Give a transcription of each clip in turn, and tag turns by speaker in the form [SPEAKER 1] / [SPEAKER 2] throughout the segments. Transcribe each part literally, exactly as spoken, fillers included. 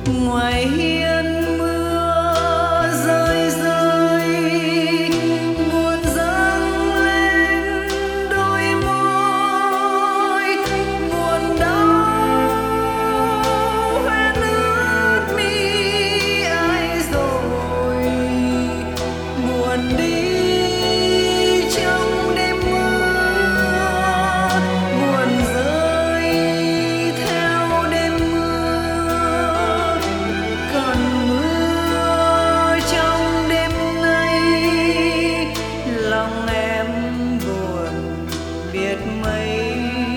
[SPEAKER 1] ngoài hiên mưa rơi rơi buồn dâng lên đôi môi buồn đau hoen ướt mi ai rồi buồn đi trong đêm mưa buồn rơi theo đêm mưa còn mưa trong đêm nay lòng em buồn biết mấy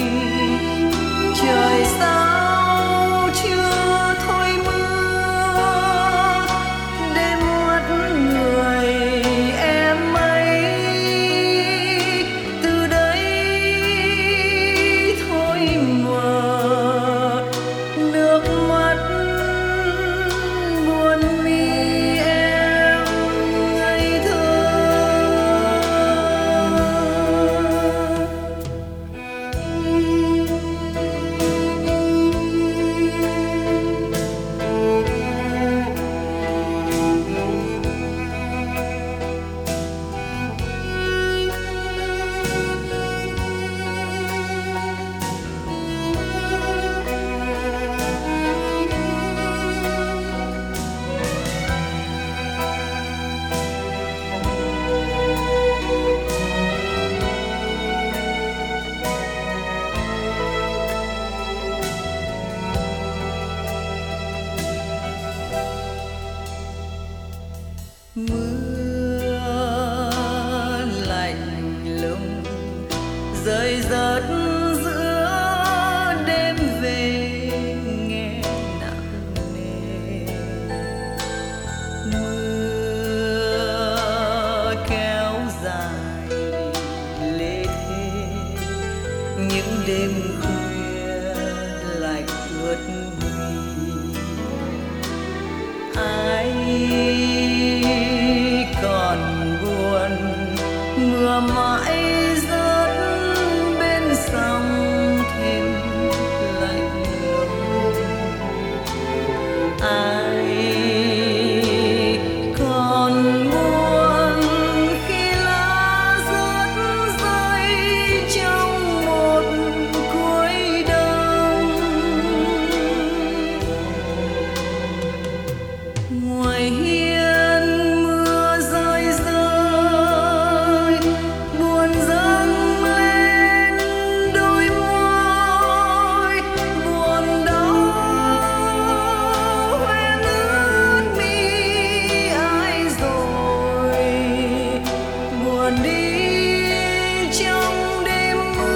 [SPEAKER 1] trời sao chưa thôi mưa đêm mất người em ấy từ đây thôi mờ nước mắt buồn mi em ngây thơ. Mưa lạnh lùng rơi rớt giữa đêm về nghe nặng nề mưa kéo dài lê thê những đêm khuya lạnh ướt mi ai còn buồn mưa mãi rớt bên sông thêm lạnh lùng ai còn buồn khi lá rớt rơi trong một cuối đông ngoài hiên mưa rơi rơi buồn dâng lên đôi môi buồn đau hoen ướt mi ai rồi buồn đi trong đêm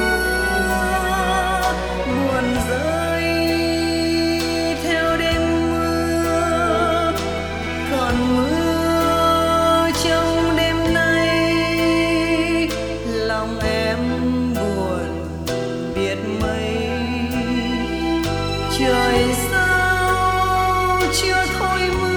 [SPEAKER 1] mưa buồn rơi theo đêm mưa còn mưa trong đêm nay lòng em buồn biết mấy trời sao chưa thôi mưa